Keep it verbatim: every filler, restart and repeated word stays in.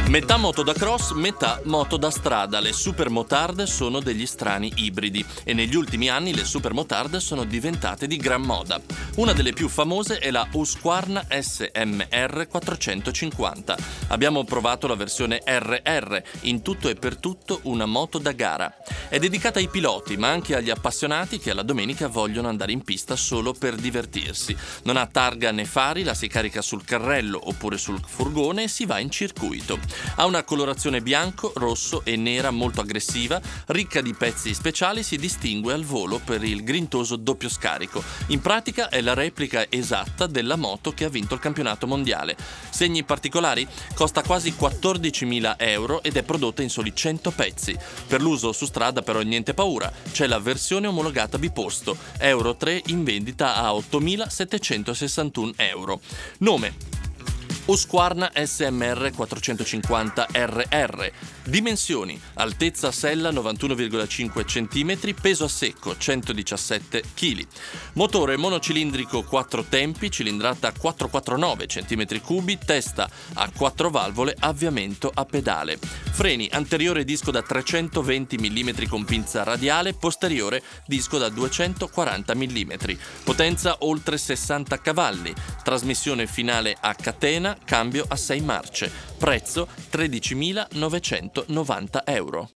Metà moto da cross, metà moto da strada. Le supermotard sono degli strani ibridi e negli ultimi anni le supermotard sono diventate di gran moda. Una delle più famose è la Husqvarna S M R quattrocentocinquanta. Abbiamo provato la versione R R, in tutto e per tutto una moto da gara. È dedicata ai piloti, ma anche agli appassionati che alla domenica vogliono andare in pista solo per divertirsi. Non ha targa né fari, la si carica sul carrello oppure sul furgone e si va in circuito. Ha una colorazione bianco, rosso e nera molto aggressiva, ricca di pezzi speciali, si distingue al volo per il grintoso doppio scarico. In pratica è la replica esatta della moto che ha vinto il campionato mondiale. Segni particolari? Costa quasi quattordicimila euro ed è prodotta in soli cento pezzi. Per l'uso su strada però niente paura, c'è la versione omologata biposto, Euro tre in vendita a ottomilasettecentosessantuno euro. Nome: Husqvarna S M R quattrocentocinquanta R R. Dimensioni: altezza sella novantuno virgola cinque centimetri, peso a secco centodiciassette chili. Motore monocilindrico quattro tempi, cilindrata quattrocentoquarantanove centimetri cubi, testa a quattro valvole, avviamento a pedale. Freni: anteriore disco da trecentoventi millimetri con pinza radiale, posteriore disco da duecentoquaranta millimetri. Potenza oltre sessanta cavalli. Trasmissione finale a catena, cambio a sei marce. Prezzo tredicimilanovecentonovanta euro.